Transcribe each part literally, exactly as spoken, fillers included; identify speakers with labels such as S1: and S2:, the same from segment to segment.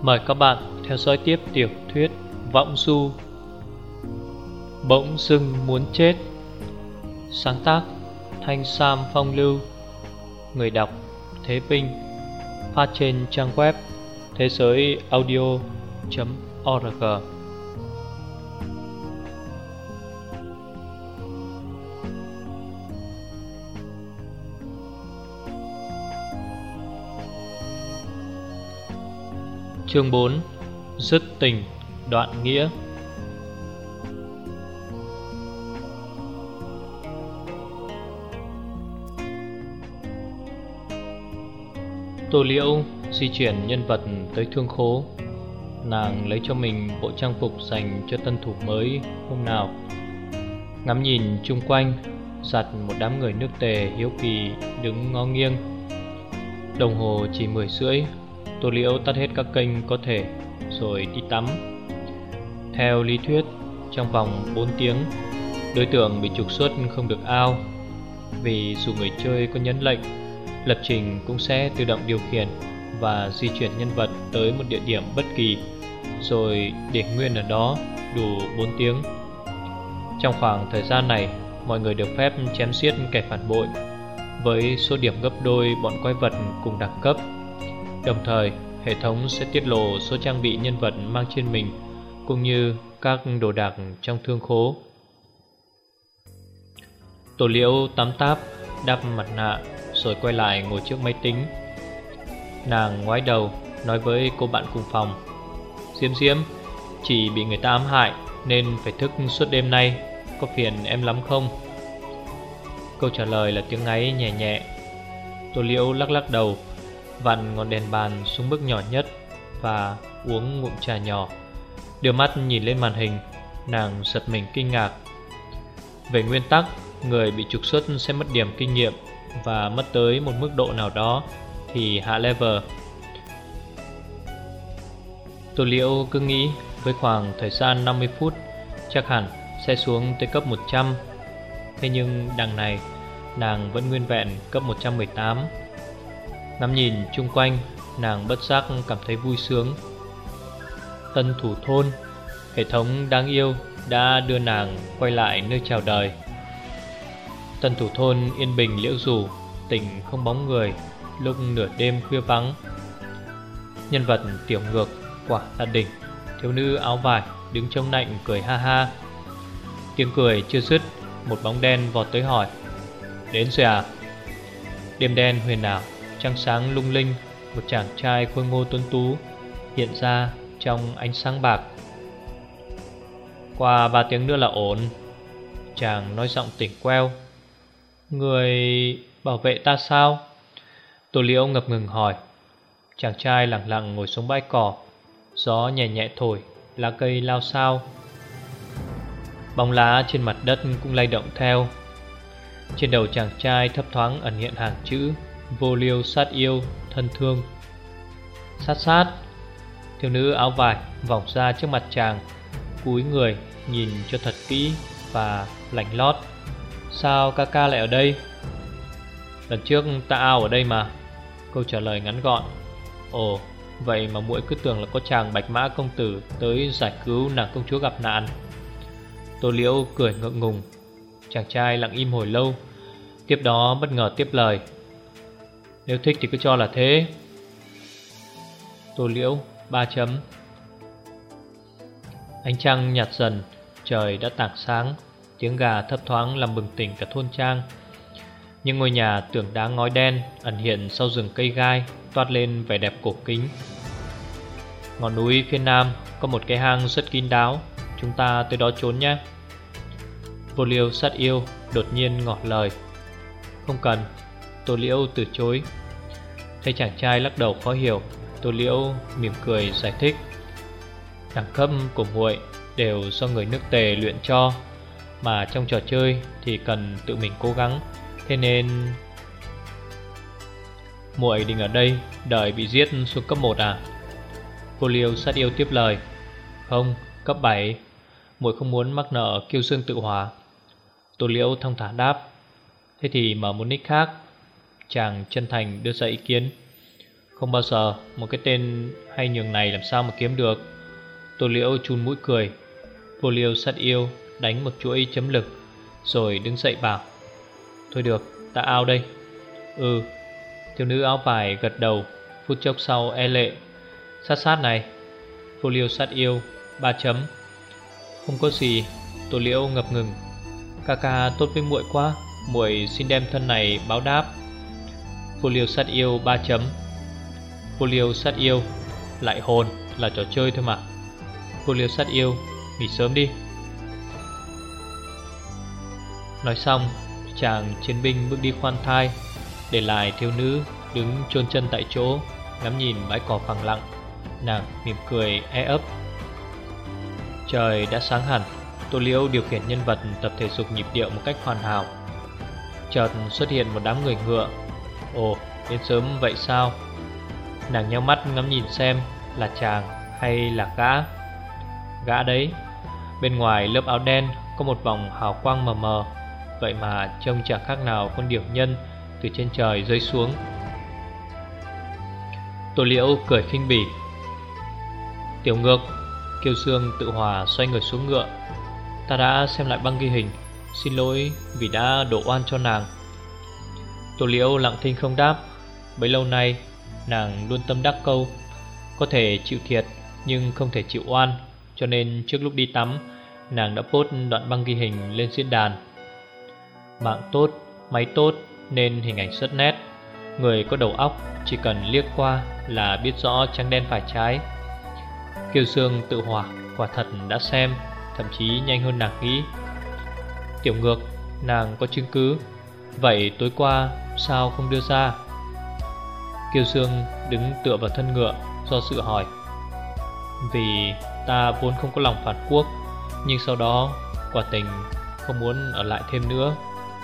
S1: Mời các bạn theo dõi tiếp tiểu thuyết Võng Du Bỗng dưng muốn chết. Sáng tác Thanh Sam Phong Lưu. Người đọc Thế Vinh. Phát trên trang web thế giới audio chấm org. Chương bốn. Dứt tình đoạn nghĩa. Tô Liễu di chuyển nhân vật tới Thương Khố. Nàng lấy cho mình bộ trang phục dành cho tân thủ mới hôm nào. Ngắm nhìn chung quanh, giặt một đám người nước Tề hiếu kỳ đứng ngó nghiêng. Đồng hồ chỉ mười rưỡi. Tô Liễu tắt hết các kênh có thể rồi đi tắm. Theo lý thuyết, trong vòng bốn tiếng, đối tượng bị trục xuất không được out. Vì dù người chơi có nhấn lệnh, lập trình cũng sẽ tự động điều khiển và di chuyển nhân vật tới một địa điểm bất kỳ, rồi để nguyên ở đó đủ bốn tiếng. Trong khoảng thời gian này, mọi người được phép chém giết kẻ phản bội với số điểm gấp đôi bọn quái vật cùng đẳng cấp. Đồng thời, hệ thống sẽ tiết lộ số trang bị nhân vật mang trên mình, cũng như các đồ đạc trong thương khố. Tô Liễu tắm táp, đắp mặt nạ, rồi quay lại ngồi trước máy tính. Nàng ngoái đầu nói với cô bạn cùng phòng: Diễm Diễm, chị bị người ta ám hại nên phải thức suốt đêm nay, có phiền em lắm không? Câu trả lời là tiếng ngáy nhẹ nhẹ. Tô Liễu lắc lắc đầu, vặn ngọn đèn bàn xuống mức nhỏ nhất và uống ngụm trà nhỏ. Đưa mắt nhìn lên màn hình, nàng giật mình kinh ngạc. Về nguyên tắc, người bị trục xuất sẽ mất điểm kinh nghiệm, và mất tới một mức độ nào đó thì hạ level. Tô Liễu cứ nghĩ với khoảng thời gian năm mươi phút chắc hẳn sẽ xuống tới cấp một trăm. Thế nhưng đằng này nàng vẫn nguyên vẹn cấp một trăm mười tám. Ngắm nhìn chung quanh, nàng bất giác cảm thấy vui sướng. Tân thủ thôn, hệ thống đáng yêu đã đưa nàng quay lại nơi chào đời. Tân thủ thôn yên bình liễu rủ, tỉnh không bóng người lúc nửa đêm khuya vắng. Nhân vật tiểu ngược quả là đỉnh. Thiếu nữ áo vải đứng trông nạnh cười ha ha. Tiếng cười chưa dứt, một bóng đen vọt tới hỏi: Đến rồi à? Đêm đen huyền ảo, trăng sáng lung linh. Một chàng trai khôi ngô tuấn tú hiện ra trong ánh sáng bạc. Qua ba tiếng nữa là ổn. Chàng nói giọng tỉnh queo. Người bảo vệ ta sao? Tô Liễu ngập ngừng hỏi. Chàng trai lặng lặng ngồi xuống bãi cỏ. Gió nhẹ nhẹ thổi, lá cây lao xao. Bóng lá trên mặt đất cũng lay động theo. Trên đầu chàng trai thấp thoáng ẩn hiện hàng chữ: Vô liêu sát yêu, thân thương. Sát sát. Thiếu nữ áo vải vòng ra trước mặt chàng, cúi người nhìn cho thật kỹ và lạnh lót. Sao ca ca lại ở đây? Lần trước ta ao ở đây mà. Câu trả lời ngắn gọn. Ồ, vậy mà muội cứ tưởng là có chàng Bạch Mã công tử tới giải cứu nàng công chúa gặp nạn. Tô Liễu cười ngượng ngùng. Chàng trai lặng im hồi lâu, tiếp đó bất ngờ tiếp lời: Nếu thích thì cứ cho là thế. Tô Liễu ba chấm. Ánh trăng nhạt dần, trời đã tảng sáng. Tiếng gà thấp thoáng làm bừng tỉnh cả thôn trang. Những ngôi nhà tường đá ngói đen ẩn hiện sau rừng cây gai toát lên vẻ đẹp cổ kính. Ngọn núi phía nam có một cái hang rất kín đáo, chúng ta tới đó trốn nhé. Vô liêu sát yêu đột nhiên ngỏ lời. Không cần. Tô Liễu từ chối. Thấy chàng trai lắc đầu khó hiểu, Tô Liễu mỉm cười giải thích. Đẳng cấp của muội đều do người nước Tề luyện cho, mà trong trò chơi thì cần tự mình cố gắng. Thế nên muội định ở đây đợi bị giết xuống cấp một à? Vô liêu sát yêu tiếp lời. Không, cấp bảy. Muội không muốn mắc nợ kiêu dương tự hỏa. Tô Liễu thong thả đáp. Thế thì mở một nick khác. Chàng chân thành đưa ra ý kiến. Không bao giờ, một cái tên hay nhường này làm sao mà kiếm được. Tô Liễu chun mũi cười. Vô Liêu Sát Yêu đánh một chuỗi chấm lực rồi đứng dậy bảo: thôi được, ta ao đây. Ừ. Thiếu nữ áo vải gật đầu. Phút chốc sau e lệ: sát sát này. Vô Liêu Sát Yêu ba chấm. Không có gì. Tô Liễu ngập ngừng: ca ca tốt với muội quá, muội xin đem thân này báo đáp. Vô Liêu Sát Yêu ba chấm. Vô Liêu Sát Yêu lại hồn, là trò chơi thôi mà. Vô Liêu Sát Yêu nghỉ sớm đi. Nói xong, chàng chiến binh bước đi khoan thai, để lại thiếu nữ đứng chôn chân tại chỗ, ngắm nhìn bãi cỏ phẳng lặng. Nàng mỉm cười e ấp. Trời đã sáng hẳn. Tô Liễu điều khiển nhân vật tập thể dục nhịp điệu một cách hoàn hảo. Chợt xuất hiện một đám người ngựa. Ồ, đến sớm vậy sao? Nàng nheo mắt ngắm nhìn xem là chàng hay là gã. Gã đấy. Bên ngoài lớp áo đen có một vòng hào quang mờ mờ, vậy mà trông chẳng khác nào con điểu nhân từ trên trời rơi xuống. Tô Liễu cười khinh bỉ. Tiểu Ngược. Kiều Sương tự hòa xoay người xuống ngựa. Ta đã xem lại băng ghi hình, xin lỗi vì đã đổ oan cho nàng. Tô Liễu lặng thinh không đáp. Bấy lâu nay nàng luôn tâm đắc câu: có thể chịu thiệt nhưng không thể chịu oan. Cho nên trước lúc đi tắm, nàng đã post đoạn băng ghi hình lên diễn đàn. Mạng tốt, máy tốt nên hình ảnh rất nét. Người có đầu óc chỉ cần liếc qua là biết rõ trắng đen phải trái. Kiều Sương tự hỏa quả thật đã xem, thậm chí nhanh hơn nàng nghĩ. Tiểu Ngược, nàng có chứng cứ, vậy tối qua sao không đưa ra? Kiều Sương đứng tựa vào thân ngựa, do dự hỏi. Vì ta vốn không có lòng phản quốc, nhưng sau đó quả tình không muốn ở lại thêm nữa.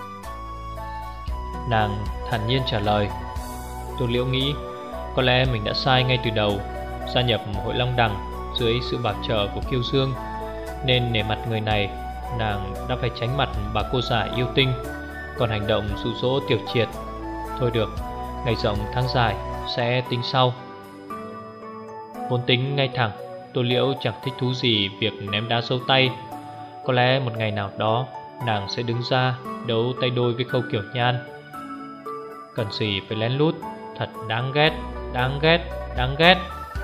S1: Nàng thản nhiên trả lời. Tô Liễu nghĩ có lẽ mình đã sai ngay từ đầu, gia nhập hội Long Đằng dưới sự bảo trợ của Kiêu Dương, nên nể mặt người này, nàng đã phải tránh mặt bà cô già yêu tinh, còn hành động dụ dỗ Tiểu Triệt. Thôi được, ngày rộng tháng dài sẽ tính sau. Vốn tính ngay thẳng, Tô Liễu chẳng thích thú gì việc ném đá dâu tay. Có lẽ một ngày nào đó nàng sẽ đứng ra đấu tay đôi với Khâu Kiểu Nhan. Cần gì phải lén lút, thật đáng ghét, đáng ghét, đáng ghét.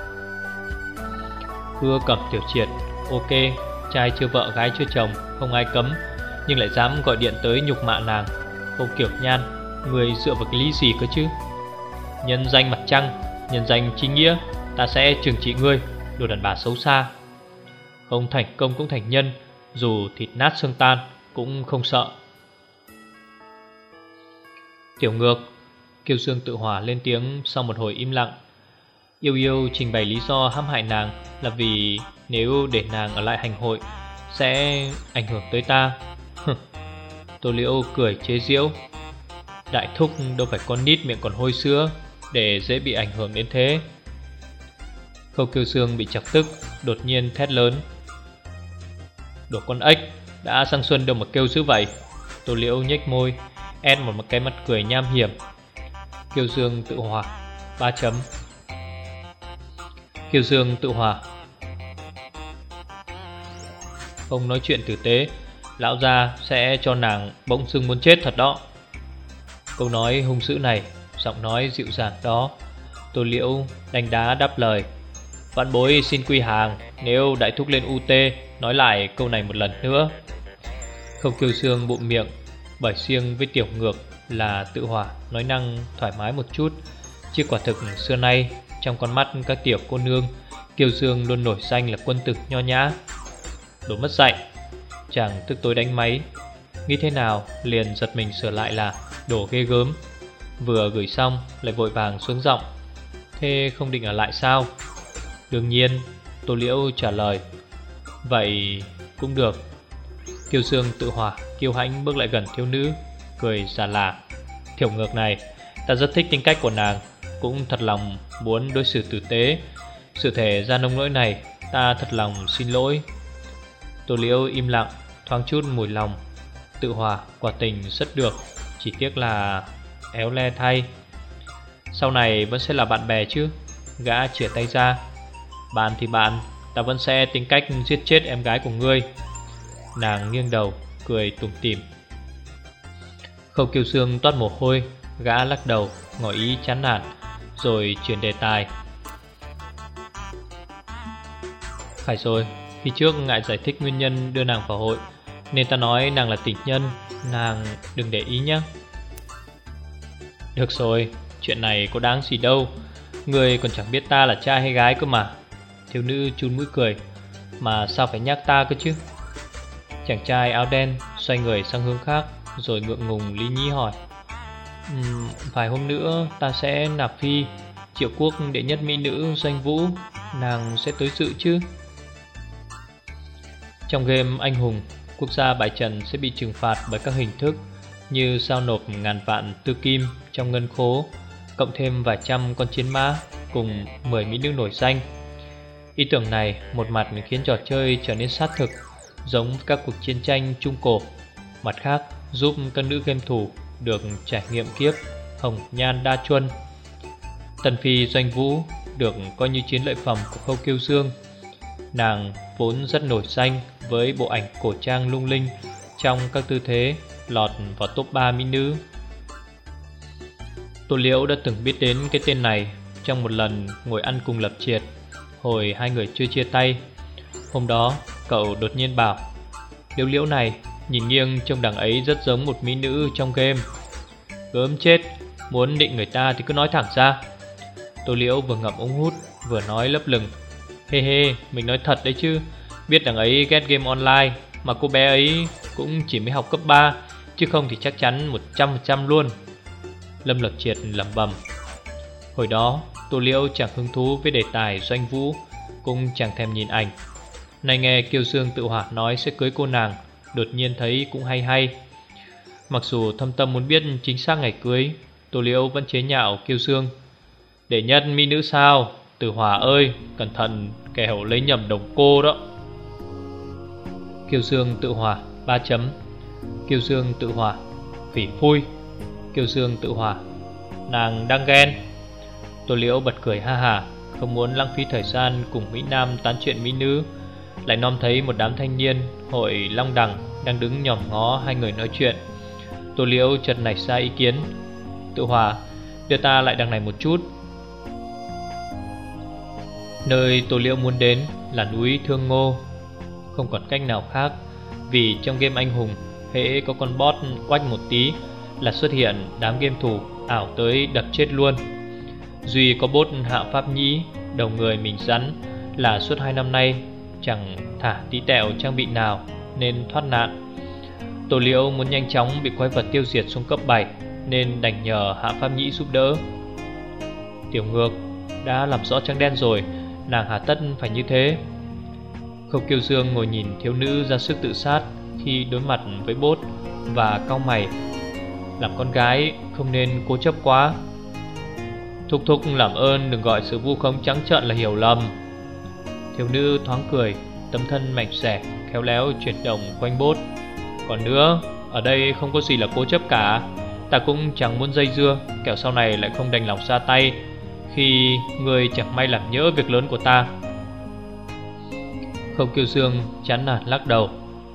S1: Cưa Cẩm Tiểu Triệt, ok, trai chưa vợ gái chưa chồng, không ai cấm, nhưng lại dám gọi điện tới nhục mạ nàng. Khâu Kiểu Nhan, người dựa vào cái lý gì cơ chứ? Nhân danh mặt trăng, nhân danh chính nghĩa, ta sẽ trừng trị ngươi, đồ đàn bà xấu xa. Không thành công cũng thành nhân, dù thịt nát xương tan cũng không sợ. Tiểu Ngược. Kiều Sương tự hỏa lên tiếng sau một hồi im lặng. Yêu Yêu trình bày lý do hãm hại nàng là vì nếu để nàng ở lại hành hội sẽ ảnh hưởng tới ta. Tô Liễu cười chế giễu. Đại thúc đâu phải con nít miệng còn hôi sữa để dễ bị ảnh hưởng đến thế. Khâu Kiều Sương bị chọc tức, đột nhiên thét lớn. Đồ con ếch, đã sang xuân đâu mà kêu dữ vậy? Tô Liễu nhếch môi, en một cái mặt cười nham hiểm. Kiều Dương tự hòa ba chấm. Kiều Dương tự hòa. Không nói chuyện tử tế, lão gia sẽ cho nàng bỗng dưng muốn chết thật đó. Câu nói hung dữ này, giọng nói dịu dàng đó, Tô Liễu đánh đá đáp lời. Vạn bối xin quy hàng, nếu đại thúc lên u tê nói lại câu này một lần nữa. Khâu Kiều Dương bụng miệng, bởi riêng với Tiểu Ngược là tự hỏa nói năng thoải mái một chút, chứ quả thực xưa nay trong con mắt các tiểu cô nương, Kiều Dương luôn nổi danh là quân tử nho nhã. Đồ mất dạy. Chàng tức tối đánh máy, nghĩ thế nào liền giật mình sửa lại là đồ ghê gớm. Vừa gửi xong lại vội vàng xuống giọng. Thế không định ở lại sao? Đương nhiên, Tô Liễu trả lời. Vậy cũng được. Kiều Dương tự hỏa kiêu hãnh bước lại gần thiếu nữ, cười giả lả. Tiểu Ngược này, ta rất thích tính cách của nàng, cũng thật lòng muốn đối xử tử tế. Sự thể ra nông nỗi này, ta thật lòng xin lỗi. Tô Liễu im lặng, thoáng chút mùi lòng. Tự hòa quả tình rất được, chỉ tiếc là éo le thay. Sau này vẫn sẽ là bạn bè chứ? Gã chìa tay ra. Bạn thì bạn, ta vẫn sẽ tính cách giết chết em gái của ngươi. Nàng nghiêng đầu, cười tủm tỉm. Khâu Kiêu Xương toát mồ hôi. Gã lắc đầu, ngỏ ý chán nản, rồi chuyển đề tài. Phải rồi, khi trước ngại giải thích nguyên nhân đưa nàng vào hội, nên ta nói nàng là tình nhân. Nàng đừng để ý nhé. Được rồi, chuyện này có đáng gì đâu. Người còn chẳng biết ta là trai hay gái cơ mà. Thiếu nữ chun mũi cười. Mà sao phải nhắc ta cơ chứ? Chàng trai áo đen xoay người sang hướng khác, rồi ngượng ngùng lý nhí hỏi. uhm, Vài hôm nữa ta sẽ nạp phi Triệu quốc đệ nhất mỹ nữ Doanh Vũ. Nàng sẽ tới dự chứ? Trong game anh hùng, quốc gia bại trận sẽ bị trừng phạt bởi các hình thức như giao nộp ngàn vạn tư kim trong ngân khố, cộng thêm vài trăm con chiến mã cùng mười mỹ nữ nổi danh. Ý tưởng này một mặt khiến trò chơi trở nên sát thực, giống với các cuộc chiến tranh trung cổ, mặt khác giúp các nữ game thủ được trải nghiệm kiếp hồng nhan đa chuân. Tần phi Doanh Vũ được coi như chiến lợi phẩm của Khâu Kiêu Dương. Nàng vốn rất nổi danh với bộ ảnh cổ trang lung linh trong các tư thế, lọt vào top ba mỹ nữ. Tô Liễu đã từng biết đến cái tên này trong một lần ngồi ăn cùng Lập Triệt, hồi hai người chưa chia tay. Hôm đó cậu đột nhiên bảo, Liễu Liễu này nhìn nghiêng trông đằng ấy rất giống một mỹ nữ trong game. Gớm chết, muốn định người ta thì cứ nói thẳng ra. Tô Liễu vừa ngậm ống hút vừa nói lấp lửng. Hê hê, mình nói thật đấy chứ. Biết đằng ấy ghét game online, mà cô bé ấy cũng chỉ mới học cấp ba, chứ không thì chắc chắn một trăm phần trăm luôn. Lâm Lập Triệt lẩm bẩm. Hồi đó Tô Liễu chẳng hứng thú với đề tài Doanh Vũ, cũng chẳng thèm nhìn ảnh. Này nghe Kiêu Dương tự hỏa nói sẽ cưới cô nàng, đột nhiên thấy cũng hay hay. Mặc dù thâm tâm muốn biết chính xác ngày cưới, Tô Liễu vẫn chế nhạo Kiêu Dương. Để nhất mỹ nữ sao? Tử Hòa ơi, cẩn thận kẻo lấy nhầm đồng cô đó. Kiêu Dương tự hỏa ba chấm. Kiêu Dương tự hỏa phỉ phui. Kiêu Dương tự hỏa nàng đang ghen. Tô Liễu bật cười ha hả, không muốn lãng phí thời gian cùng mỹ nam tán chuyện mỹ nữ, lại nom thấy một đám thanh niên hội Long Đằng đang đứng nhòm ngó hai người nói chuyện. Tô Liễu chợt nảy ra ý kiến. Tự Hòa, đưa ta lại đằng này một chút. Nơi Tô Liễu muốn đến là núi Thương Ngô. Không còn cách nào khác, vì trong game anh hùng, hễ có con boss quách một tí là xuất hiện đám game thủ ảo tới đập chết luôn. Duy có boss Hạ Pháp Nhĩ, đầu người mình rắn, là suốt hai năm nay chẳng thả tí tẹo trang bị nào nên thoát nạn. Tô Liễu muốn nhanh chóng bị quái vật tiêu diệt xuống cấp bảy, nên đành nhờ Hạ Pháp Nhĩ giúp đỡ. Tiểu Ngược, đã làm rõ trắng đen rồi, nàng hà tất phải như thế? Khâu Kiêu Dương ngồi nhìn thiếu nữ ra sức tự sát khi đối mặt với bốt và cau mày. Làm con gái không nên cố chấp quá. Thúc thúc làm ơn đừng gọi sự vu khống trắng trợn là hiểu lầm. Thiếu nữ thoáng cười, tấm thân mảnh xẻ khéo léo chuyển động quanh bốt. Còn nữa, ở đây không có gì là cố chấp cả. Ta cũng chẳng muốn dây dưa, kẻo sau này lại không đành lòng ra tay khi người chẳng may làm nhỡ việc lớn của ta. Khâu Kiêu Dương chán nản lắc đầu.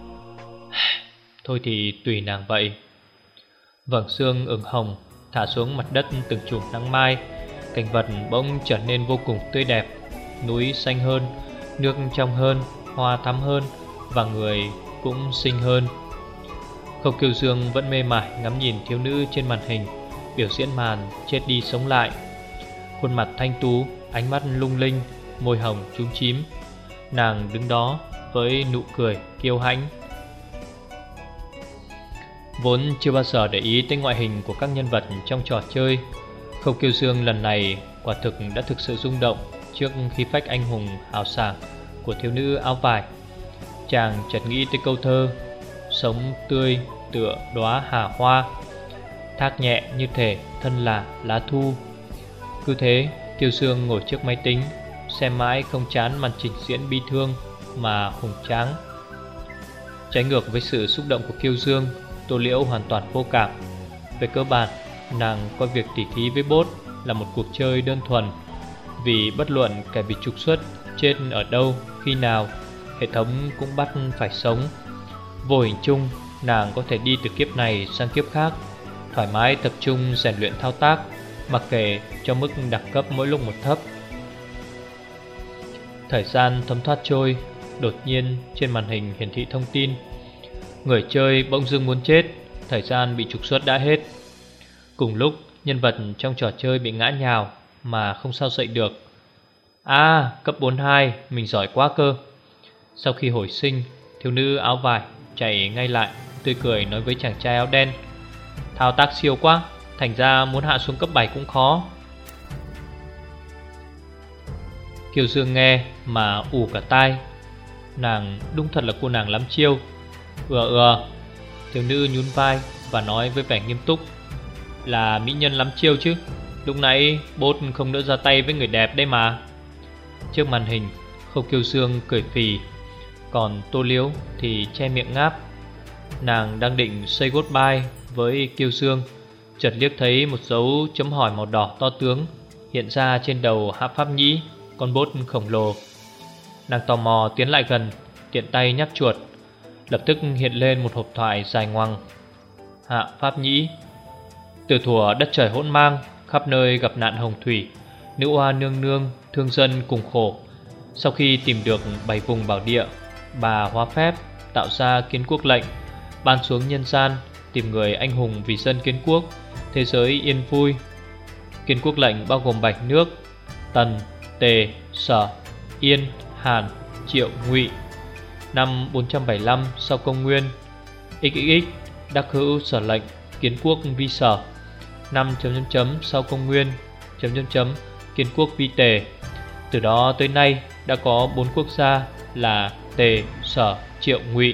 S1: Thôi thì tùy nàng vậy. Vầng sương ửng hồng thả xuống mặt đất từng chùm nắng mai. Cảnh vật bỗng trở nên vô cùng tươi đẹp. Núi xanh hơn, nước trong hơn, hoa thắm hơn, và người cũng xinh hơn. Khâu Kiêu Dương vẫn mê mải ngắm nhìn thiếu nữ trên màn hình, biểu diễn màn chết đi sống lại. Khuôn mặt thanh tú, ánh mắt lung linh, môi hồng chúm chím. Nàng đứng đó với nụ cười kiêu hãnh. Vốn chưa bao giờ để ý tới ngoại hình của các nhân vật trong trò chơi, Khâu Kiêu Dương lần này quả thực đã thực sự rung động trước khí phách anh hùng hào sảng của thiếu nữ áo vải. Chàng chợt nghĩ tới câu thơ: sống tươi tựa đóa hà hoa, thác nhẹ như thể thân là lá thu. Cứ thế, Kiêu Dương ngồi trước máy tính, xem mãi không chán màn trình diễn bi thương mà hùng tráng. Trái ngược với sự xúc động của Kiêu Dương, Tô Liễu hoàn toàn vô cảm. Về cơ bản, nàng coi việc tỉ thí với bốt là một cuộc chơi đơn thuần. Vì bất luận kẻ bị trục xuất chết ở đâu, khi nào, hệ thống cũng bắt phải sống. Vô hình chung, nàng có thể đi từ kiếp này sang kiếp khác, thoải mái tập trung rèn luyện thao tác, mặc kệ cho mức đẳng cấp mỗi lúc một thấp. Thời gian thấm thoát trôi, đột nhiên trên màn hình hiển thị thông tin: người chơi bỗng dưng muốn chết, thời gian bị trục xuất đã hết. Cùng lúc, nhân vật trong trò chơi bị ngã nhào mà không sao dậy được. À, cấp bốn mươi hai, mình giỏi quá cơ. Sau khi hồi sinh, thiếu nữ áo vải chạy ngay lại, tươi cười nói với chàng trai áo đen: thao tác siêu quá, thành ra muốn hạ xuống cấp bảy cũng khó. Kiều Dương nghe mà ù cả tai. Nàng đúng thật là cô nàng lắm chiêu. Ừa ừa. Thiếu nữ nhún vai và nói với vẻ nghiêm túc: là mỹ nhân lắm chiêu chứ. Lúc nãy bốt không nỡ ra tay với người đẹp đấy mà. Trước màn hình, Khâu Kiều Dương cười phì, còn Tô Liễu thì che miệng ngáp. Nàng đang định say goodbye với Kiều Dương, chợt liếc thấy một dấu chấm hỏi màu đỏ to tướng hiện ra trên đầu Hạ Pháp Nhĩ, con bốt khổng lồ. Nàng tò mò tiến lại gần, tiện tay nhấp chuột. Lập tức hiện lên một hộp thoại dài ngoằng: Hạ Pháp Nhĩ: từ thuở đất trời hỗn mang, khắp nơi gặp nạn hồng thủy, nữ oa nương nương thương dân cùng khổ. Sau khi tìm được bảy vùng bảo địa, bà hóa phép tạo ra kiến quốc lệnh, ban xuống nhân gian, tìm người anh hùng vì dân kiến quốc, thế giới yên vui. Kiến quốc lệnh bao gồm bảy nước: Tần, Tề, Sở, Yên, Hàn, Triệu, Ngụy. Năm bốn trăm bảy mươi lăm sau công nguyên, xxx đắc hữu sở lệnh kiến quốc vi Sở. Năm chấm chấm chấm sau công nguyên chấm chấm chấm kiến quốc vi Tề. Từ đó tới nay đã có bốn quốc gia là Tề, Sở, Triệu, Ngụy.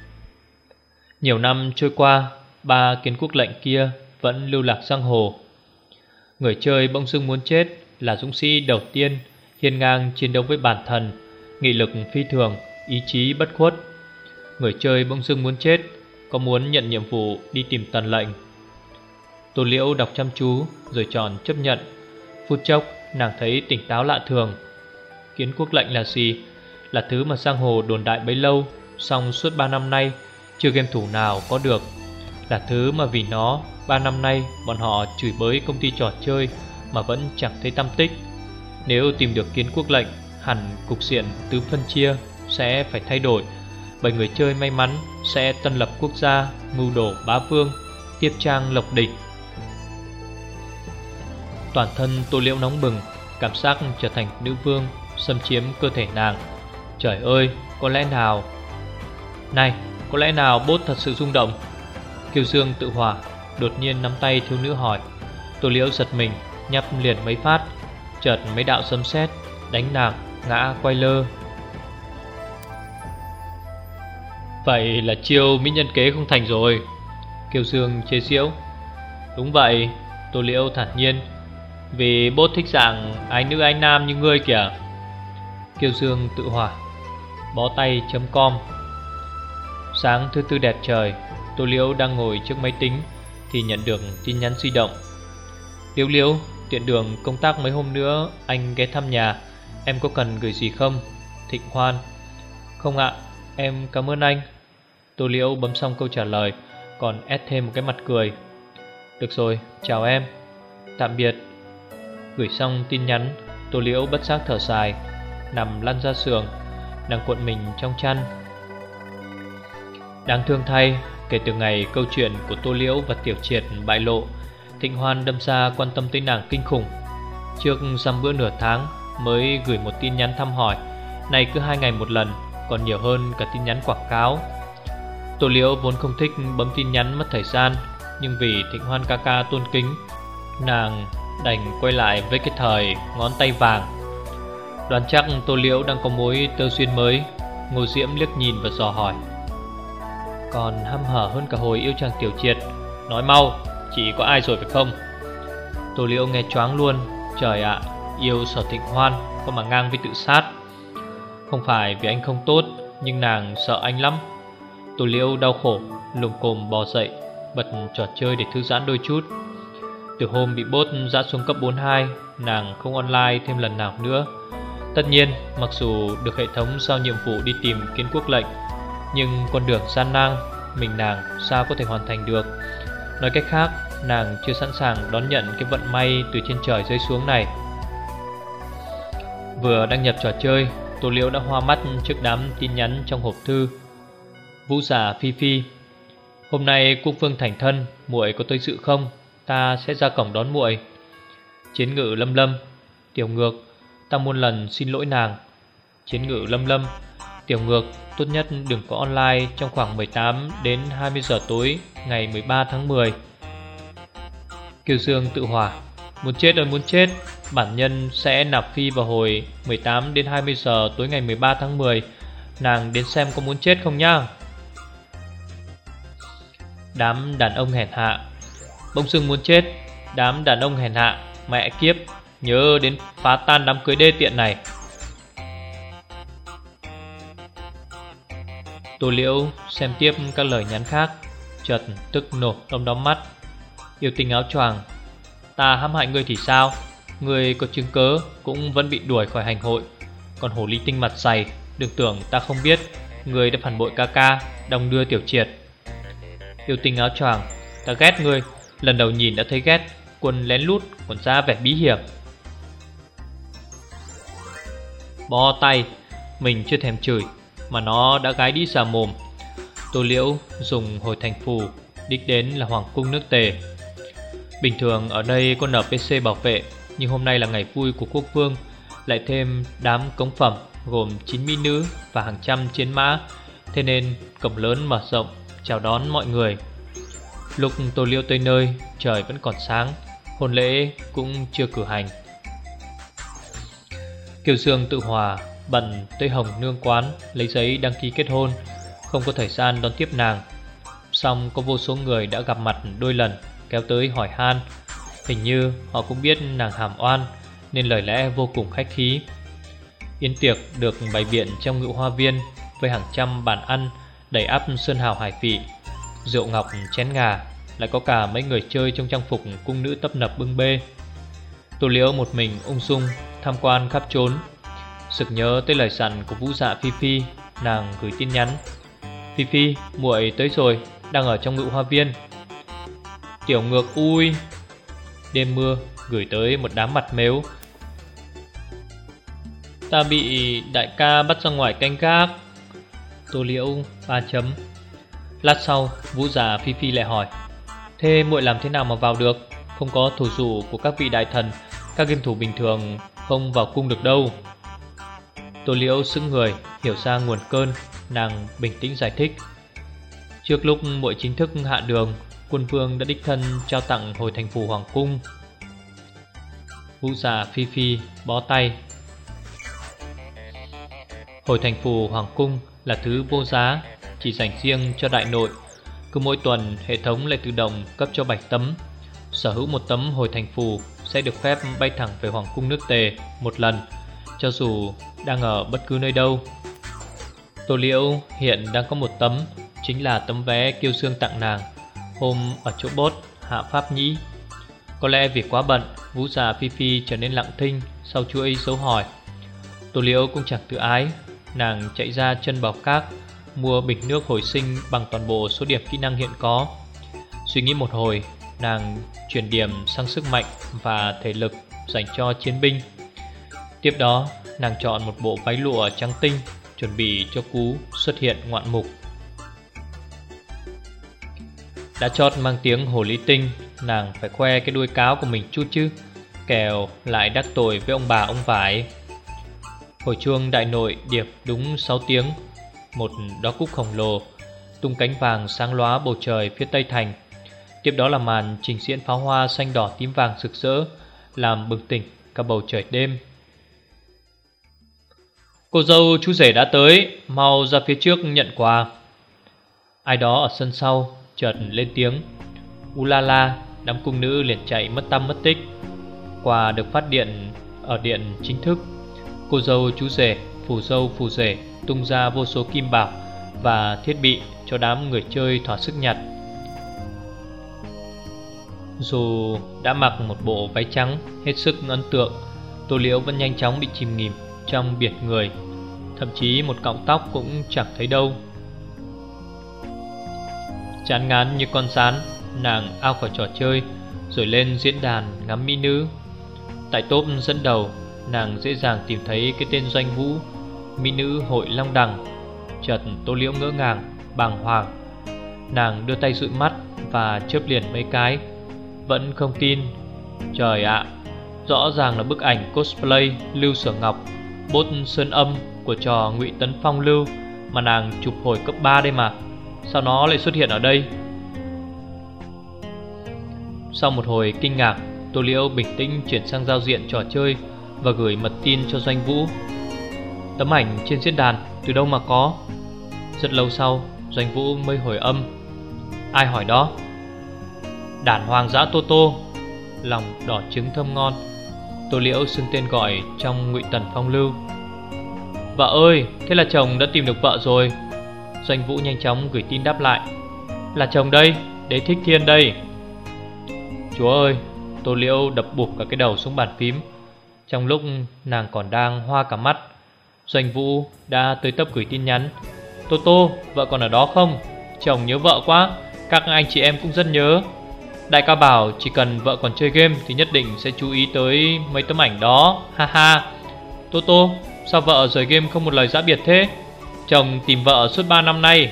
S1: Nhiều năm trôi qua, ba kiến quốc lệnh kia vẫn lưu lạc giang hồ. Người chơi bỗng dưng muốn chết là dũng sĩ đầu tiên, hiên ngang chiến đấu với bản thần, nghị lực phi thường, ý chí bất khuất. Người chơi bỗng dưng muốn chết có muốn nhận nhiệm vụ đi tìm tần lệnh. Tô Liễu đọc chăm chú rồi chọn chấp nhận. Phút chốc nàng thấy tỉnh táo lạ thường. Kiến quốc lệnh là gì? Là thứ mà giang hồ đồn đại bấy lâu, song suốt ba năm nay chưa game thủ nào có được. Là thứ mà vì nó ba năm nay bọn họ chửi bới công ty trò chơi mà vẫn chẳng thấy tăm tích. Nếu tìm được kiến quốc lệnh, hẳn cục diện tứ phân chia sẽ phải thay đổi, bởi người chơi may mắn sẽ tân lập quốc gia, mưu đổ bá vương, tiếp trang lộc địch. Toàn thân Tô Liễu nóng bừng, cảm giác trở thành nữ vương xâm chiếm cơ thể nàng. Trời ơi, có lẽ nào Này, có lẽ nào bốt thật sự rung động? Kiều Dương tự hỏa, đột nhiên nắm tay thiếu nữ hỏi. Tô Liễu giật mình, nhấp liền mấy phát, chợt mấy đạo sấm sét đánh nàng ngã quay lơ. Vậy là chiêu mỹ nhân kế không thành rồi. Kiều Dương chế giễu. Đúng vậy, Tô Liễu thản nhiên, vì bốt thích dạng ái nữ ái nam như ngươi kìa. Kiều Dương tự hỏa. Bó tay chấm com. Sáng thứ tư đẹp trời, Tô Liễu đang ngồi trước máy tính thì nhận được tin nhắn di động. Liễu Liễu, tiện đường công tác mấy hôm nữa anh ghé thăm nhà, em có cần gửi gì không? Thịnh Hoan. Không ạ, em cảm ơn anh. Tô Liễu bấm xong câu trả lời, còn ép thêm một cái mặt cười. Được rồi, chào em. Tạm biệt. Gửi xong tin nhắn, Tô Liễu bất giác thở dài, nằm lăn ra giường, nàng cuộn mình trong chăn. Đáng thương thay, kể từ ngày câu chuyện của Tô Liễu và Tiểu Triệt bại lộ, Thịnh Hoan đâm ra quan tâm tới nàng kinh khủng. Trước dăm bữa nửa tháng mới gửi một tin nhắn thăm hỏi, nay cứ hai ngày một lần, còn nhiều hơn cả tin nhắn quảng cáo. Tô Liễu vốn không thích bấm tin nhắn mất thời gian, nhưng vì Thịnh Hoan ca ca tôn kính, nàng đành quay lại với cái thời ngón tay vàng. Đoán chắc Tô Liễu đang có mối tơ duyên mới. Ngô Diễm liếc nhìn và dò hỏi. Còn hăm hở hơn cả hồi yêu chàng Tiểu Triệt. Nói mau, chỉ có ai rồi phải không? Tô Liễu nghe choáng luôn. Trời ạ, yêu Sở Thịnh Hoan có mà ngang với tự sát. Không phải vì anh không tốt, nhưng nàng sợ anh lắm. Tô Liễu đau khổ, lồm cồm bò dậy, bật trò chơi để thư giãn đôi chút. Từ hôm bị bốt dã xuống cấp bốn mươi hai, nàng không online thêm lần nào nữa. Tất nhiên, mặc dù được hệ thống giao nhiệm vụ đi tìm kiến quốc lệnh, nhưng con đường gian nan, mình nàng sao có thể hoàn thành được. Nói cách khác, nàng chưa sẵn sàng đón nhận cái vận may từ trên trời rơi xuống này. Vừa đăng nhập trò chơi, Tô Liễu đã hoa mắt trước đám tin nhắn trong hộp thư. Vũ giả Phi Phi: hôm nay quốc vương thành thân, muội có tới dự không? Ta sẽ ra cổng đón muội. Chiến ngự Lâm Lâm: Tiểu Ngược, ta muôn lần xin lỗi nàng. Chiến ngự Lâm Lâm: Tiểu Ngược, tốt nhất đừng có online trong khoảng mười tám đến hai mươi giờ tối ngày mười ba tháng mười. Kiều Dương tự hỏa: muốn chết ơi muốn chết, bản nhân sẽ nạp Phi vào hồi mười tám đến hai mươi giờ tối ngày mười ba tháng mười. Nàng đến xem có muốn chết không nhá. Đám đàn ông hèn hạ: bỗng dưng muốn chết. Đám đàn ông hèn hạ, mẹ kiếp, nhớ đến phá tan đám cưới đê tiện này. Tô Liễu xem tiếp các lời nhắn khác, chợt tức nổ đom đóm mắt. Yêu tinh áo choàng: ta hãm hại ngươi thì sao? Ngươi có chứng cớ cũng vẫn bị đuổi khỏi hành hội. Còn hồ ly tinh mặt dày, đừng tưởng ta không biết ngươi đã phản bội ca ca, đong đưa Tiểu Triệt. Yêu tinh áo choàng: ta ghét ngươi, lần đầu nhìn đã thấy ghét. Quân lén lút còn ra vẻ bí hiểm. Bó tay, mình chưa thèm chửi mà nó đã gái đĩ xà mồm. Tô Liễu dùng hồi thành phù, đích đến là Hoàng cung nước Tề. Bình thường ở đây có en pê xê bảo vệ, nhưng hôm nay là ngày vui của quốc vương, lại thêm đám cống phẩm gồm chín mỹ nữ và hàng trăm chiến mã, thế nên cổng lớn mở rộng chào đón mọi người. Lúc Tô Liễu tới nơi, trời vẫn còn sáng, hôn lễ cũng chưa cử hành. Kiều Dương tự hòa bận tới Hồng Nương quán lấy giấy đăng ký kết hôn, không có thời gian đón tiếp nàng. Song có vô số người đã gặp mặt đôi lần kéo tới hỏi han. Hình như họ cũng biết nàng hàm oan nên lời lẽ vô cùng khách khí. Yến tiệc được bày biện trong ngự hoa viên với hàng trăm bàn ăn đầy ắp sơn hào hải vị, rượu ngọc chén ngà, lại có cả mấy người chơi trong trang phục cung nữ tấp nập bưng bê. Tô Liễu một mình ung dung tham quan khắp trốn. Sực nhớ tới lời dặn của Vũ dạ Phi Phi, nàng gửi tin nhắn: Phi Phi, muội tới rồi, đang ở trong ngự hoa viên. Tiểu Ngược ui. Đêm mưa gửi tới một đám mặt mếu: ta bị đại ca bắt ra ngoài canh gác. Tô Liễu ba chấm. Lát sau Vũ già Phi Phi lại hỏi: thế muội làm thế nào mà vào được? Không có thủ dụ của các vị đại thần, các game thủ bình thường không vào cung được đâu. Tô Liễu sững người, hiểu ra nguồn cơn, nàng bình tĩnh giải thích: trước lúc muội chính thức hạ đường, quân vương đã đích thân trao tặng hồi thành phù hoàng cung. Vũ già Phi Phi bó tay: hồi thành phù hoàng cung là thứ vô giá, chỉ dành riêng cho đại nội. Cứ mỗi tuần hệ thống lại tự động cấp cho bảy tấm. Sở hữu một tấm hồi thành phù sẽ được phép bay thẳng về hoàng cung nước Tề một lần, cho dù đang ở bất cứ nơi đâu. Tô Liễu hiện đang có một tấm, chính là tấm vé Kiêu Dương tặng nàng hôm ở chỗ bốt hạ pháp nhĩ. Có lẽ vì quá bận, Vũ già Phi Phi trở nên lặng thinh sau chuỗi dấu hỏi. Tô Liễu cũng chẳng tự ái, nàng chạy ra chân Bảo Các mua bình nước hồi sinh bằng toàn bộ số điểm kỹ năng hiện có. Suy nghĩ một hồi, nàng chuyển điểm sang sức mạnh và thể lực dành cho chiến binh. Tiếp đó, nàng chọn một bộ váy lụa trắng tinh, chuẩn bị cho cú xuất hiện ngoạn mục. Đã chót mang tiếng hồ ly tinh, nàng phải khoe cái đuôi cáo của mình chút chứ, kẻo lại đắc tội với ông bà ông vải. Hồi chuông đại nội điệp đúng sáu tiếng. Một đóa cúc khổng lồ tung cánh vàng sáng lóa bầu trời phía tây thành. Tiếp đó là màn trình diễn pháo hoa xanh đỏ tím vàng rực rỡ, làm bừng tỉnh cả bầu trời đêm. Cô dâu chú rể đã tới, mau ra phía trước nhận quà. Ai đó ở sân sau chợt lên tiếng. Ulala, đám cung nữ liền chạy mất tăm mất tích. Quà được phát điện ở điện chính thức. Cô dâu chú rể, phù dâu phù rể tung ra vô số kim bảo và thiết bị cho đám người chơi thỏa sức nhặt. Dù đã mặc một bộ váy trắng hết sức ấn tượng, Tô Liễu vẫn nhanh chóng bị chìm nghỉm trong biển người, thậm chí một cọng tóc cũng chẳng thấy đâu. Chán ngán như con gián, nàng ao khỏi trò chơi rồi lên diễn đàn ngắm mỹ nữ. Tại top dẫn đầu, nàng dễ dàng tìm thấy cái tên Doanh Vũ, mỹ nữ hội Long Đằng. Chợt Tô Liễu ngỡ ngàng, bàng hoàng. Nàng đưa tay dụi mắt và chớp liền mấy cái, vẫn không tin. Trời ạ, rõ ràng là bức ảnh cosplay Lưu Sở Ngọc bốt sơn âm của trò Ngụy Tấn Phong Lưu mà nàng chụp hồi cấp ba đây mà. Sao nó lại xuất hiện ở đây? Sau một hồi kinh ngạc, Tô Liễu bình tĩnh chuyển sang giao diện trò chơi và gửi mật tin cho Doanh Vũ. Tấm ảnh trên diễn đàn từ đâu mà có? Rất lâu sau, Doanh Vũ mới hồi âm. Ai hỏi đó? Đàn hoang dã Tô Tô. Lòng đỏ trứng thơm ngon. Tô Liễu xưng tên gọi trong Ngụy Tần Phong Lưu. Vợ ơi, thế là chồng đã tìm được vợ rồi. Doanh Vũ nhanh chóng gửi tin đáp lại. Là chồng đây, Đế Thích Thiên đây. Chúa ơi, Tô Liễu đập bụp cả cái đầu xuống bàn phím. Trong lúc nàng còn đang hoa cả mắt, Doanh Vũ đã tới tấp gửi tin nhắn. Tô Tô, vợ còn ở đó không? Chồng nhớ vợ quá, các anh chị em cũng rất nhớ. Đại ca bảo chỉ cần vợ còn chơi game thì nhất định sẽ chú ý tới mấy tấm ảnh đó. Ha ha. Tô Tô, sao vợ rời game không một lời giã biệt thế? Chồng tìm vợ suốt ba năm nay.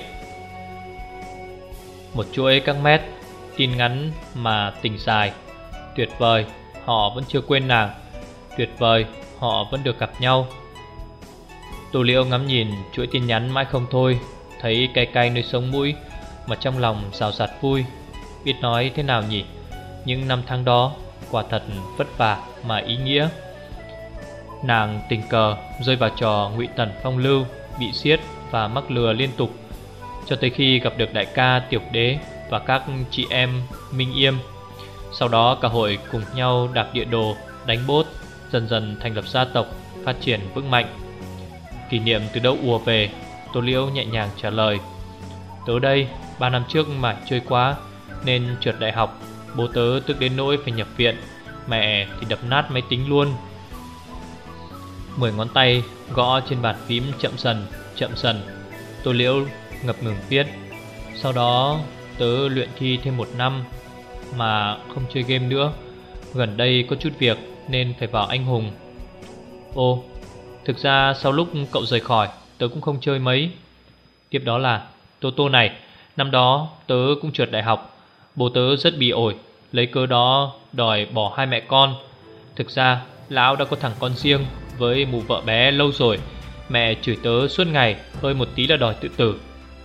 S1: Một chuỗi các mét, tin ngắn mà tình dài. Tuyệt vời, họ vẫn chưa quên nàng. Tuyệt vời, họ vẫn được gặp nhau. Tô Liễu ngắm nhìn chuỗi tin nhắn mãi không thôi, thấy cay cay nơi sống mũi, mà trong lòng xào xạc vui. Biết nói thế nào nhỉ? Những năm tháng đó quả thật vất vả mà ý nghĩa. Nàng tình cờ rơi vào trò Ngụy Tần Phong Lưu, bị siết và mắc lừa liên tục, cho tới khi gặp được đại ca Tiểu Đế và các chị em Minh Yêm. Sau đó cả hội cùng nhau đạp địa đồ, đánh bốt, dần dần thành lập gia tộc, phát triển vững mạnh. Kỷ niệm từ đâu ùa về, Tô Liễu nhẹ nhàng trả lời. Tớ đây, ba năm trước mải chơi quá nên trượt đại học. Bố tớ tức đến nỗi phải nhập viện, mẹ thì đập nát máy tính luôn. Mười ngón tay gõ trên bàn phím chậm dần, chậm dần. Tô Liễu ngập ngừng viết. Sau đó tớ luyện thi thêm một năm mà không chơi game nữa. Gần đây có chút việc nên phải vào anh hùng. Ồ, thực ra sau lúc cậu rời khỏi, tớ cũng không chơi mấy. Tiếp đó là Tô Tô này, năm đó tớ cũng trượt đại học. Bố tớ rất bị ổi, lấy cớ đó đòi bỏ hai mẹ con. Thực ra lão đã có thằng con riêng với mụ vợ bé lâu rồi. Mẹ chửi tớ suốt ngày, hơi một tí là đòi tự tử.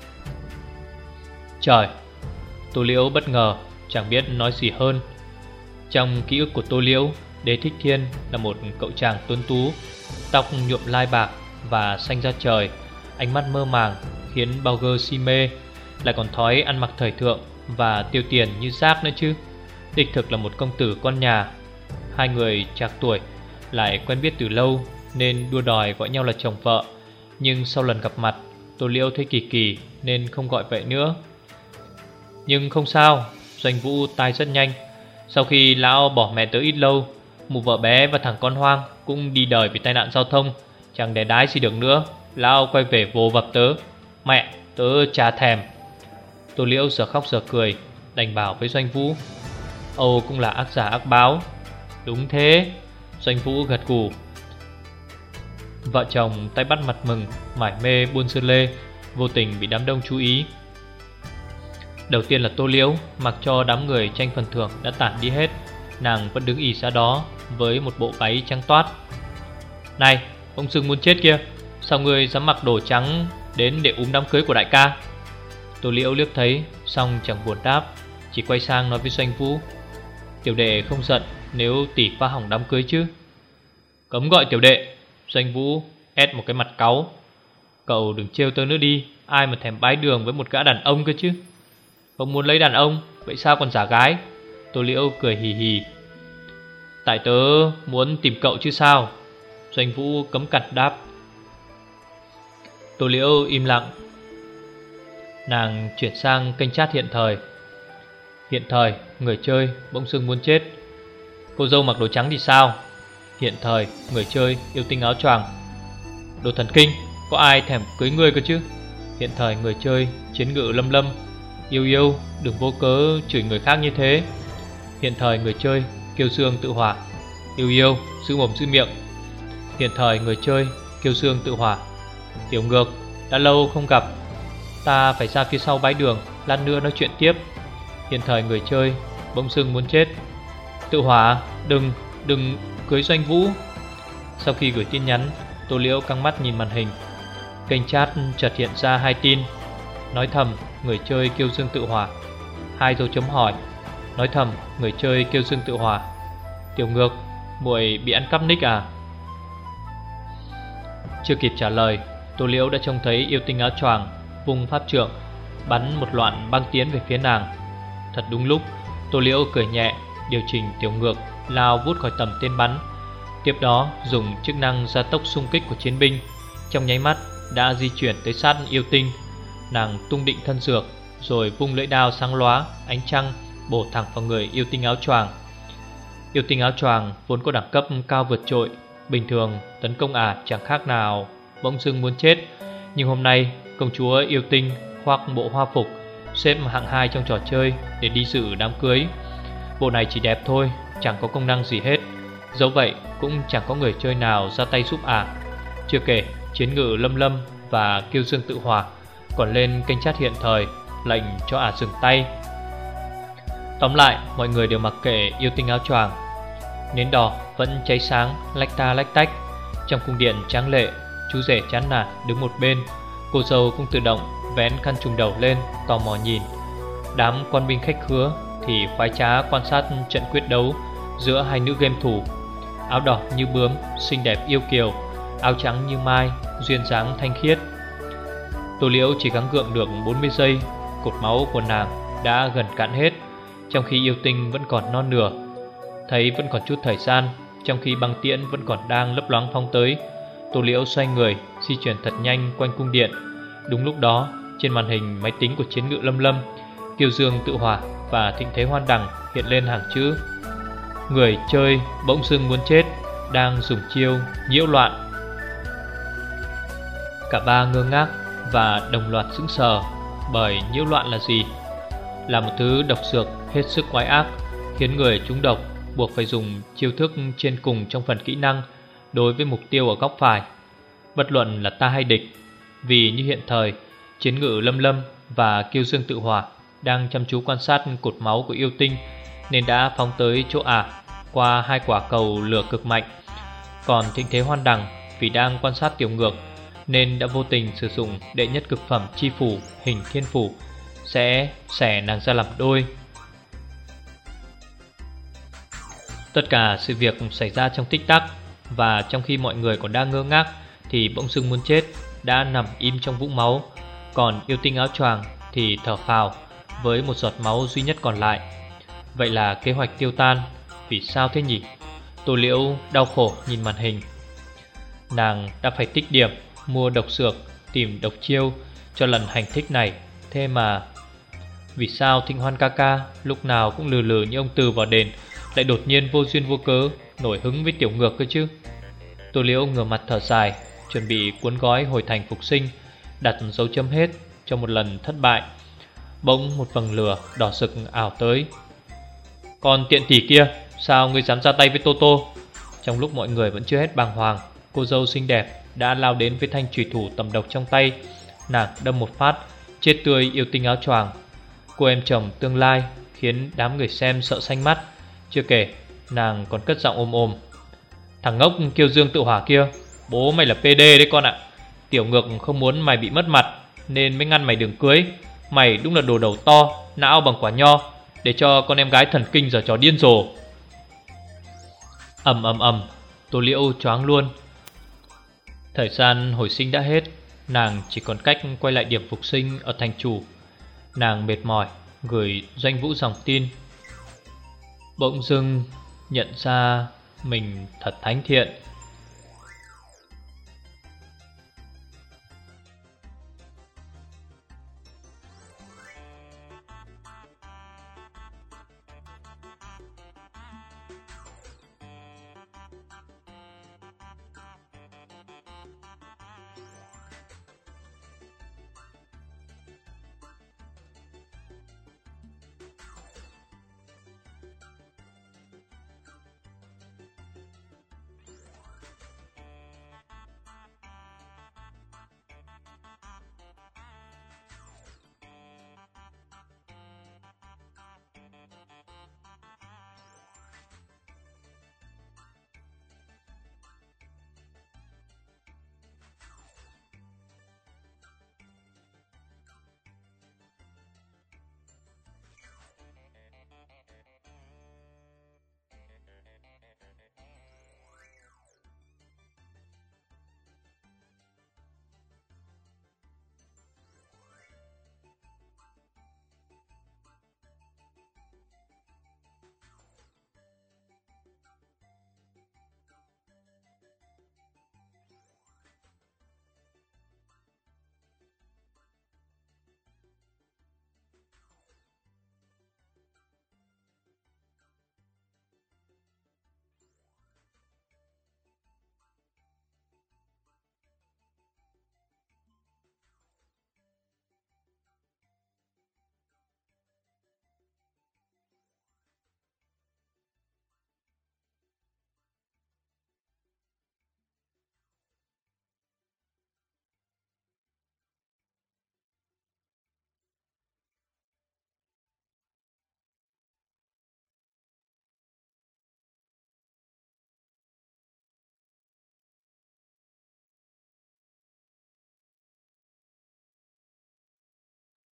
S1: Trời, Tô Liễu bất ngờ, chẳng biết nói gì hơn. Trong ký ức của Tô Liễu, Đế Thích Thiên là một cậu chàng tuấn tú, tóc nhuộm lai bạc và xanh da trời, ánh mắt mơ màng khiến bao gơ si mê, lại còn thói ăn mặc thời thượng và tiêu tiền như rác nữa chứ. Đích thực là một công tử con nhà. Hai người trạc tuổi, lại quen biết từ lâu nên đua đòi gọi nhau là chồng vợ. Nhưng sau lần gặp mặt, Tô Liễu thấy kỳ kỳ nên không gọi vậy nữa. Nhưng không sao, Doanh Vũ tai rất nhanh. Sau khi lão bỏ mẹ tớ ít lâu, mụ vợ bé và thằng con hoang cũng đi đời vì tai nạn giao thông, chẳng đẻ đái gì được nữa. Lão quay về vồ vập tớ. Mẹ, tớ chả thèm. Tô Liễu giờ khóc giờ cười, đành bảo với Doanh Vũ. Âu cũng là ác giả ác báo. Đúng thế, Doanh Vũ gật gù. Vợ chồng tay bắt mặt mừng, mải mê buôn sơ lê, vô tình bị đám đông chú ý. Đầu tiên là Tô Liễu, mặc cho đám người tranh phần thưởng đã tản đi hết, nàng vẫn đứng ì ra đó với một bộ váy trắng toát. Này, ông sưng muốn chết kia, sao ngươi dám mặc đồ trắng đến để úm đám cưới của đại ca? Tô Liễu liếc thấy, xong chẳng buồn đáp, chỉ quay sang nói với Doanh Vũ. Tiểu đệ không giận nếu tỷ phá hỏng đám cưới chứ? Cấm gọi tiểu đệ. Doanh Vũ ét một cái mặt cáu. Cậu đừng trêu tớ nữa đi, ai mà thèm bái đường với một gã đàn ông cơ chứ? Không muốn lấy đàn ông, vậy sao còn giả gái? Tô Liễu cười hì hì. Tại tớ muốn tìm cậu chứ sao? Doanh Vũ cấm cặt đáp. Tô Liễu im lặng. Nàng chuyển sang kênh chat hiện thời. Hiện thời người chơi bỗng dưng muốn chết. Cô dâu mặc đồ trắng thì sao? Hiện thời người chơi yêu tinh áo choàng. Đồ thần kinh, có ai thèm cưới ngươi cơ chứ? Hiện thời người chơi chiến ngự lâm lâm. Yêu yêu, đừng vô cớ chửi người khác như thế. Hiện thời người chơi kiêu dương tự hỏa. Yêu yêu, giữ mồm giữ miệng. Hiện thời người chơi kiêu dương tự hỏa. Tiểu ngược, đã lâu không gặp, ta phải ra phía sau bãi đường, lát nữa nói chuyện tiếp. Hiện thời người chơi bỗng dưng muốn chết. Tự hỏa, đừng, đừng cưới Doanh Vũ. Sau khi gửi tin nhắn, Tô Liễu căng mắt nhìn màn hình. Kênh chat chợt hiện ra hai tin. Nói thầm người chơi kiêu dương tự hỏa. Hai dấu chấm hỏi. Nói thầm người chơi kiêu dương tự hỏa. Tiểu ngược, muội bị ăn cắp nick à? Chưa kịp trả lời, Tô Liễu đã trông thấy yêu tinh áo choàng vung pháp trượng bắn một loạt băng tiến về phía nàng. Thật đúng lúc, Tô Liễu cười nhẹ, điều chỉnh tiểu ngược lao vút khỏi tầm tên bắn. Tiếp đó dùng chức năng gia tốc xung kích của chiến binh, trong nháy mắt đã di chuyển tới sát yêu tinh. Nàng tung định thân dược, rồi vung lưỡi đao sáng lóa ánh trăng bổ thẳng vào người yêu tinh áo choàng. Yêu tinh áo choàng vốn có đẳng cấp cao vượt trội, bình thường tấn công ả chẳng khác nào bỗng dưng muốn chết. Nhưng hôm nay công chúa yêu tinh khoác bộ hoa phục xếp hạng hai trong trò chơi để đi dự đám cưới. Bộ này chỉ đẹp thôi, chẳng có công năng gì hết. Dẫu vậy cũng chẳng có người chơi nào ra tay giúp ả. Chưa kể chiến ngự lâm lâm và kiêu dương tự hỏa còn lên kênh chat hiện thời lệnh cho ả dừng tay. Tóm lại mọi người đều mặc kệ yêu tinh áo choàng. Nến đỏ vẫn cháy sáng lách ta lách tách. Trong cung điện tráng lệ, chú rể chán nản đứng một bên. Cô dâu cũng tự động vén khăn trùm đầu lên tò mò nhìn. Đám quan binh khách khứa thì khoái trá quan sát trận quyết đấu giữa hai nữ game thủ. Áo đỏ như bướm, xinh đẹp yêu kiều, áo trắng như mai, duyên dáng thanh khiết. Tô Liễu chỉ gắng gượng được bốn mươi giây, cột máu của nàng đã gần cạn hết, trong khi yêu tinh vẫn còn non nửa. Thấy vẫn còn chút thời gian, trong khi băng tiễn vẫn còn đang lấp loáng phóng tới, Tô Liễu xoay người di chuyển thật nhanh quanh cung điện. Đúng lúc đó, trên màn hình máy tính của chiến ngự lâm lâm, kiêu dương tự hỏa và thịnh thế hoan đằng hiện lên hàng chữ: người chơi bỗng dưng muốn chết, đang dùng chiêu nhiễu loạn. Cả ba ngơ ngác và đồng loạt sững sờ, bởi nhiễu loạn là gì? Là một thứ độc dược hết sức quái ác, khiến người trúng độc buộc phải dùng chiêu thức trên cùng trong phần kỹ năng đối với mục tiêu ở góc phải, bất luận là ta hay địch. Vì như hiện thời, chiến ngự lâm lâm và kiêu dương tự hỏa đang chăm chú quan sát cột máu của yêu tinh, nên đã phóng tới chỗ ả qua hai quả cầu lửa cực mạnh. Còn thịnh thế hoan đằng vì đang quan sát tiểu ngược nên đã vô tình sử dụng đệ nhất cực phẩm chi phủ hình thiên phủ, sẽ xẻ nàng ra làm đôi. Tất cả sự việc xảy ra trong tích tắc, và trong khi mọi người còn đang ngơ ngác thì bỗng dưng muốn chết đã nằm im trong vũng máu. Còn yêu tinh áo choàng thì thở phào với một giọt máu duy nhất còn lại. Vậy là kế hoạch tiêu tan. Vì sao thế nhỉ? Tô Liễu đau khổ nhìn màn hình. Nàng đã phải tích điểm mua độc dược, tìm độc chiêu cho lần hành thích này. Thế mà vì sao Thịnh Hoan ca ca lúc nào cũng lừ lừ như ông Từ vào đền lại đột nhiên vô duyên vô cớ nổi hứng với tiểu ngược cơ chứ? Tô Liễu ngửa mặt thở dài, chuẩn bị cuốn gói hồi thành phục sinh, đặt dấu chấm hết cho một lần thất bại. Bỗng một vầng lửa đỏ sực ảo tới. Còn tiện tỷ kia, sao ngươi dám ra tay với Tô Tô? Trong lúc mọi người vẫn chưa hết bàng hoàng, cô dâu xinh đẹp đã lao đến với thanh chủy thủ tầm độc trong tay. Nàng đâm một phát, chết tươi yêu tinh áo choàng. Cô em chồng tương lai khiến đám người xem sợ xanh mắt. Chưa kể, nàng còn cất giọng ôm ôm: thằng ngốc kiêu dương tự hỏa kia, bố mày là pê đê đấy con ạ. Tiểu ngược không muốn mày bị mất mặt nên mới ngăn mày đường cưới. Mày đúng là đồ đầu to, não bằng quả nho, để cho con em gái thần kinh giở trò điên rồ. Ầm ầm ầm, Tô Liễu choáng luôn. Thời gian hồi sinh đã hết, nàng chỉ còn cách quay lại điểm phục sinh ở thành chủ. Nàng mệt mỏi gửi Doanh Vũ dòng tin. Bỗng dưng nhận ra mình thật thánh thiện.